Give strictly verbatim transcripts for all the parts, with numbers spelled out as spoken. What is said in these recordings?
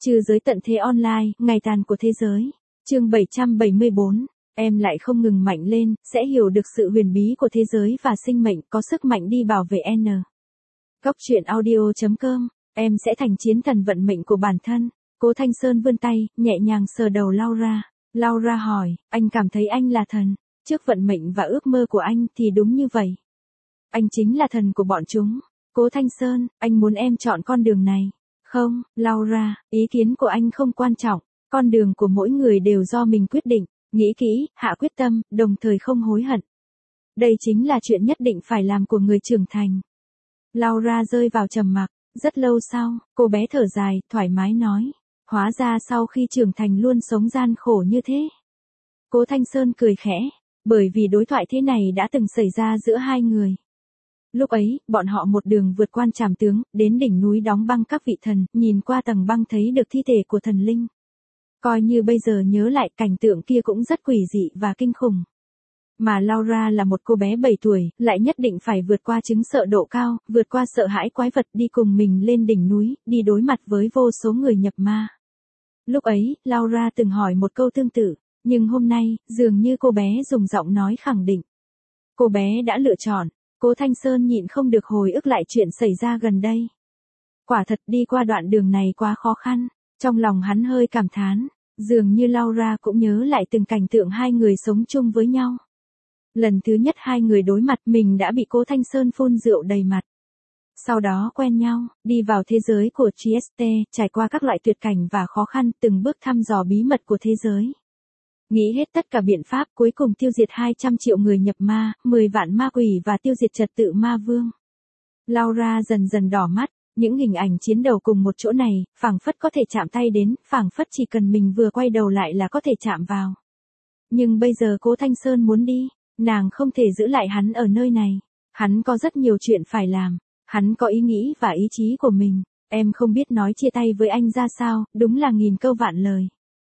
Trừ giới tận thế online, ngày tàn của thế giới. Chương bảy trăm bảy mươi bốn. Em lại không ngừng mạnh lên, sẽ hiểu được sự huyền bí của thế giới và sinh mệnh, có sức mạnh đi bảo vệ N. Góc truyện audio chấm com. Em sẽ thành chiến thần vận mệnh của bản thân. Cố Thanh Sơn vươn tay, nhẹ nhàng sờ đầu Laura. Laura hỏi, anh cảm thấy anh là thần. Trước vận mệnh và ước mơ của anh thì đúng như vậy. Anh chính là thần của bọn chúng. Cố Thanh Sơn, anh muốn em chọn con đường này. Không, Laura, ý kiến của anh không quan trọng. Con đường của mỗi người đều do mình quyết định. Nghĩ kỹ, hạ quyết tâm, đồng thời không hối hận. Đây chính là chuyện nhất định phải làm của người trưởng thành. Laura rơi vào trầm mặc. Rất lâu sau, cô bé thở dài, thoải mái nói. Hóa ra sau khi trưởng thành luôn sống gian khổ như thế. Cố Thanh Sơn cười khẽ. Bởi vì đối thoại thế này đã từng xảy ra giữa hai người. Lúc ấy, bọn họ một đường vượt qua trảm tướng, đến đỉnh núi đóng băng các vị thần, nhìn qua tầng băng thấy được thi thể của thần linh. Coi như bây giờ nhớ lại cảnh tượng kia cũng rất quỷ dị và kinh khủng. Mà Laura là một cô bé bảy tuổi, lại nhất định phải vượt qua chứng sợ độ cao, vượt qua sợ hãi quái vật đi cùng mình lên đỉnh núi, đi đối mặt với vô số người nhập ma. Lúc ấy, Laura từng hỏi một câu tương tự, nhưng hôm nay, dường như cô bé dùng giọng nói khẳng định. Cô bé đã lựa chọn. Cố Thanh Sơn nhịn không được hồi ức lại chuyện xảy ra gần đây. Quả thật đi qua đoạn đường này quá khó khăn, trong lòng hắn hơi cảm thán, dường như Laura cũng nhớ lại từng cảnh tượng hai người sống chung với nhau. Lần thứ nhất hai người đối mặt mình đã bị Cố Thanh Sơn phun rượu đầy mặt. Sau đó quen nhau, đi vào thế giới của giê ét tê, trải qua các loại tuyệt cảnh và khó khăn, từng bước thăm dò bí mật của thế giới. Nghĩ hết tất cả biện pháp cuối cùng tiêu diệt hai trăm triệu người nhập ma, mười vạn ma quỷ và tiêu diệt trật tự ma vương. Laura dần dần đỏ mắt, những hình ảnh chiến đấu cùng một chỗ này, phảng phất có thể chạm tay đến, phảng phất chỉ cần mình vừa quay đầu lại là có thể chạm vào. Nhưng bây giờ Cố Thanh Sơn muốn đi, nàng không thể giữ lại hắn ở nơi này. Hắn có rất nhiều chuyện phải làm, hắn có ý nghĩ và ý chí của mình, em không biết nói chia tay với anh ra sao, đúng là nghìn câu vạn lời.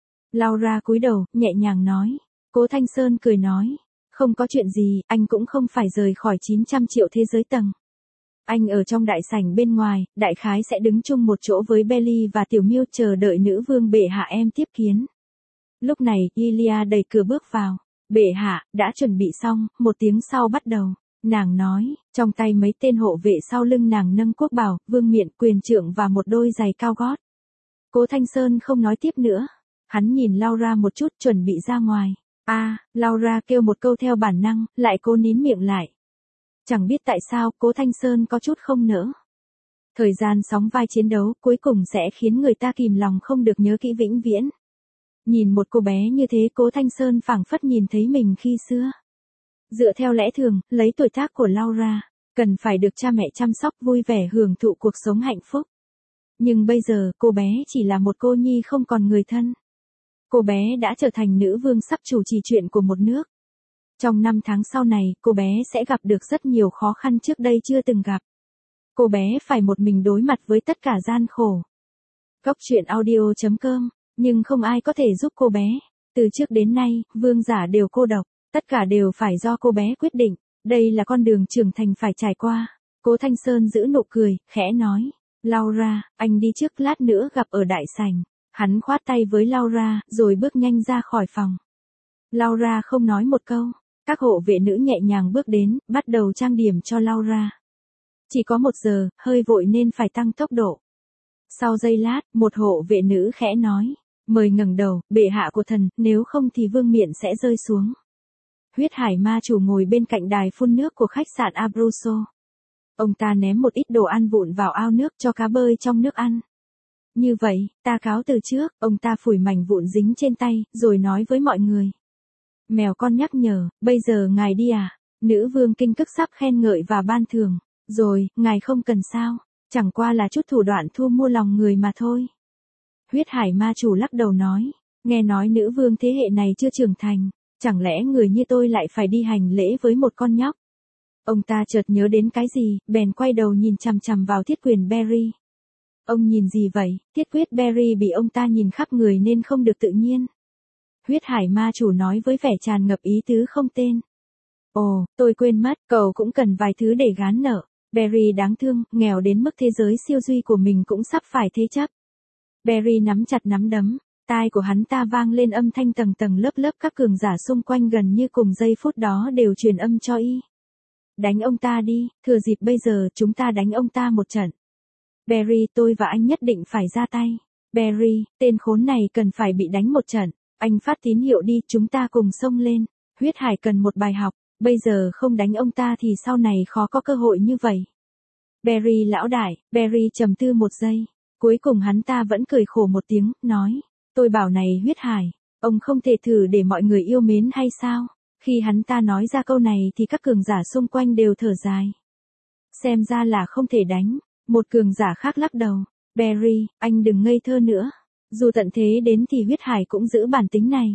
Laura cúi đầu, nhẹ nhàng nói. Cố Thanh Sơn cười nói. Không có chuyện gì, anh cũng không phải rời khỏi chín trăm triệu thế giới tầng. Anh ở trong đại sảnh bên ngoài, đại khái sẽ đứng chung một chỗ với Belly và Tiểu Miêu chờ đợi nữ vương bệ hạ em tiếp kiến. Lúc này, Ilia đẩy cửa bước vào. Bệ hạ, đã chuẩn bị xong, một tiếng sau bắt đầu. Nàng nói, trong tay mấy tên hộ vệ sau lưng nàng nâng quốc bảo, vương miện, quyền trượng và một đôi giày cao gót. Cố Thanh Sơn không nói tiếp nữa. Hắn nhìn Laura một chút chuẩn bị ra ngoài. A, à, Laura kêu một câu theo bản năng, lại cố nín miệng lại. Chẳng biết tại sao, Cố Thanh Sơn có chút không nỡ. Thời gian sóng vai chiến đấu cuối cùng sẽ khiến người ta kìm lòng không được nhớ kỹ vĩnh viễn. Nhìn một cô bé như thế Cố Thanh Sơn phảng phất nhìn thấy mình khi xưa. Dựa theo lẽ thường, lấy tuổi tác của Laura, cần phải được cha mẹ chăm sóc vui vẻ hưởng thụ cuộc sống hạnh phúc. Nhưng bây giờ, cô bé chỉ là một cô nhi không còn người thân. Cô bé đã trở thành nữ vương sắp chủ trì chuyện của một nước. Trong năm tháng sau này, cô bé sẽ gặp được rất nhiều khó khăn trước đây chưa từng gặp. Cô bé phải một mình đối mặt với tất cả gian khổ. Góc truyện audio chấm com, nhưng không ai có thể giúp cô bé. Từ trước đến nay, vương giả đều cô độc, tất cả đều phải do cô bé quyết định. Đây là con đường trưởng thành phải trải qua. Cố Thanh Sơn giữ nụ cười, khẽ nói. Laura, anh đi trước lát nữa gặp ở đại sảnh. Hắn khoát tay với Laura, rồi bước nhanh ra khỏi phòng. Laura không nói một câu. Các hộ vệ nữ nhẹ nhàng bước đến, bắt đầu trang điểm cho Laura. Chỉ có một giờ, hơi vội nên phải tăng tốc độ. Sau giây lát, một hộ vệ nữ khẽ nói. Mời ngẩng đầu, bệ hạ của thần, nếu không thì vương miện sẽ rơi xuống. Huyết hải ma chủ ngồi bên cạnh đài phun nước của khách sạn Abruzzo. Ông ta ném một ít đồ ăn vụn vào ao nước cho cá bơi trong nước ăn. Như vậy, ta cáo từ trước, ông ta phủi mảnh vụn dính trên tay, rồi nói với mọi người. Mèo con nhắc nhở, bây giờ ngài đi à? Nữ vương kinh cức sắp khen ngợi và ban thưởng. Rồi, ngài không cần sao, chẳng qua là chút thủ đoạn thu mua lòng người mà thôi. Huyết hải ma chủ lắc đầu nói, nghe nói nữ vương thế hệ này chưa trưởng thành, chẳng lẽ người như tôi lại phải đi hành lễ với một con nhóc? Ông ta chợt nhớ đến cái gì, bèn quay đầu nhìn chằm chằm vào thiết quyền Barry. Ông nhìn gì vậy? Thiết quyết Barry bị ông ta nhìn khắp người nên không được tự nhiên. Huyết hải ma chủ nói với vẻ tràn ngập ý tứ không tên. Ồ, tôi quên mất, cậu cũng cần vài thứ để gán nợ. Barry đáng thương, nghèo đến mức thế giới siêu duy của mình cũng sắp phải thế chấp. Barry nắm chặt nắm đấm, tai của hắn ta vang lên âm thanh tầng tầng lớp lớp, các cường giả xung quanh gần như cùng giây phút đó đều truyền âm cho y. Đánh ông ta đi, thừa dịp bây giờ chúng ta đánh ông ta một trận. Barry, tôi và anh nhất định phải ra tay. Barry, tên khốn này cần phải bị đánh một trận. Anh phát tín hiệu đi, chúng ta cùng xông lên. Huyết Hải cần một bài học, bây giờ không đánh ông ta thì sau này khó có cơ hội như vậy. Barry lão đại, Barry trầm tư một giây. Cuối cùng hắn ta vẫn cười khổ một tiếng, nói. Tôi bảo này Huyết Hải, ông không thể thử để mọi người yêu mến hay sao? Khi hắn ta nói ra câu này thì các cường giả xung quanh đều thở dài. Xem ra là không thể đánh. Một cường giả khác lắc đầu. Barry, anh đừng ngây thơ nữa. Dù tận thế đến thì Huyết Hải cũng giữ bản tính này.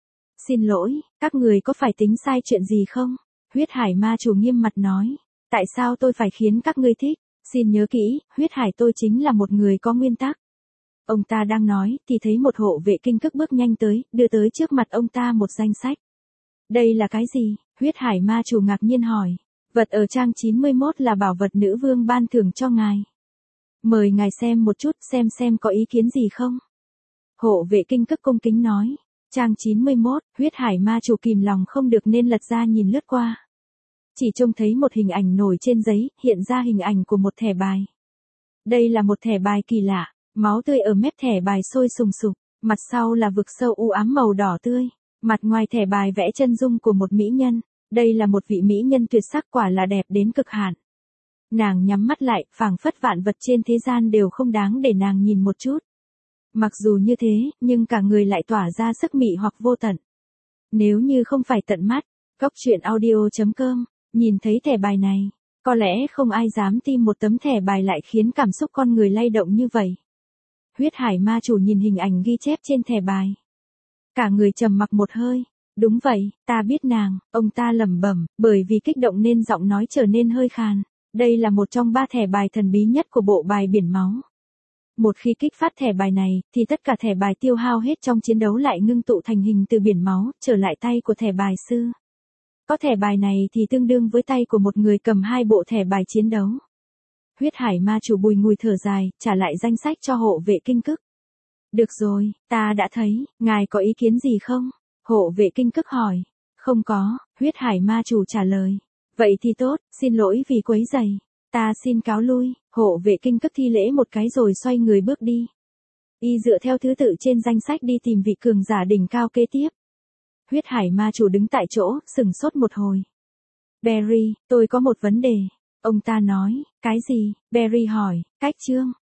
Xin lỗi, các người có phải tính sai chuyện gì không? Huyết Hải ma chủ nghiêm mặt nói. Tại sao tôi phải khiến các ngươi thích? Xin nhớ kỹ, Huyết Hải tôi chính là một người có nguyên tắc. Ông ta đang nói thì thấy một hộ vệ kinh cức bước nhanh tới, đưa tới trước mặt ông ta một danh sách. Đây là cái gì? Huyết Hải ma chủ ngạc nhiên hỏi. Vật ở trang chín mươi mốt là bảo vật nữ vương ban thưởng cho ngài. Mời ngài xem một chút, xem xem có ý kiến gì không? Hộ vệ kinh cức cung kính nói. Trang chín mươi mốt, Huyết Hải ma chủ kìm lòng không được nên lật ra nhìn lướt qua. Chỉ trông thấy một hình ảnh nổi trên giấy, hiện ra hình ảnh của một thẻ bài. Đây là một thẻ bài kỳ lạ, máu tươi ở mép thẻ bài sôi sùng sục, mặt sau là vực sâu u ám màu đỏ tươi, mặt ngoài thẻ bài vẽ chân dung của một mỹ nhân, đây là một vị mỹ nhân tuyệt sắc, quả là đẹp đến cực hạn. Nàng nhắm mắt lại, phảng phất vạn vật trên thế gian đều không đáng để nàng nhìn một chút. Mặc dù như thế, nhưng cả người lại tỏa ra sức mị hoặc vô tận. Nếu như không phải tận mắt, góc truyện audio chấm com, nhìn thấy thẻ bài này, có lẽ không ai dám tin một tấm thẻ bài lại khiến cảm xúc con người lay động như vậy. Huyết Hải ma chủ nhìn hình ảnh ghi chép trên thẻ bài. Cả người trầm mặc một hơi. Đúng vậy, ta biết nàng, ông ta lẩm bẩm, bởi vì kích động nên giọng nói trở nên hơi khàn. Đây là một trong ba thẻ bài thần bí nhất của bộ bài biển máu. Một khi kích phát thẻ bài này, thì tất cả thẻ bài tiêu hao hết trong chiến đấu lại ngưng tụ thành hình từ biển máu, trở lại tay của thẻ bài sư. Có thẻ bài này thì tương đương với tay của một người cầm hai bộ thẻ bài chiến đấu. Huyết Hải ma chủ bùi ngùi thở dài, trả lại danh sách cho hộ vệ kinh cức. Được rồi, ta đã thấy, ngài có ý kiến gì không? Hộ vệ kinh cức hỏi. Không có, Huyết Hải ma chủ trả lời. Vậy thì tốt, xin lỗi vì quấy rầy. Ta xin cáo lui. Hộ vệ kinh cức thi lễ một cái rồi xoay người bước đi. Y dựa theo thứ tự trên danh sách đi tìm vị cường giả đỉnh cao kế tiếp. Huyết Hải ma chủ đứng tại chỗ, sừng sốt một hồi. Barry, tôi có một vấn đề. Ông ta nói, cái gì? Barry hỏi, cách chương.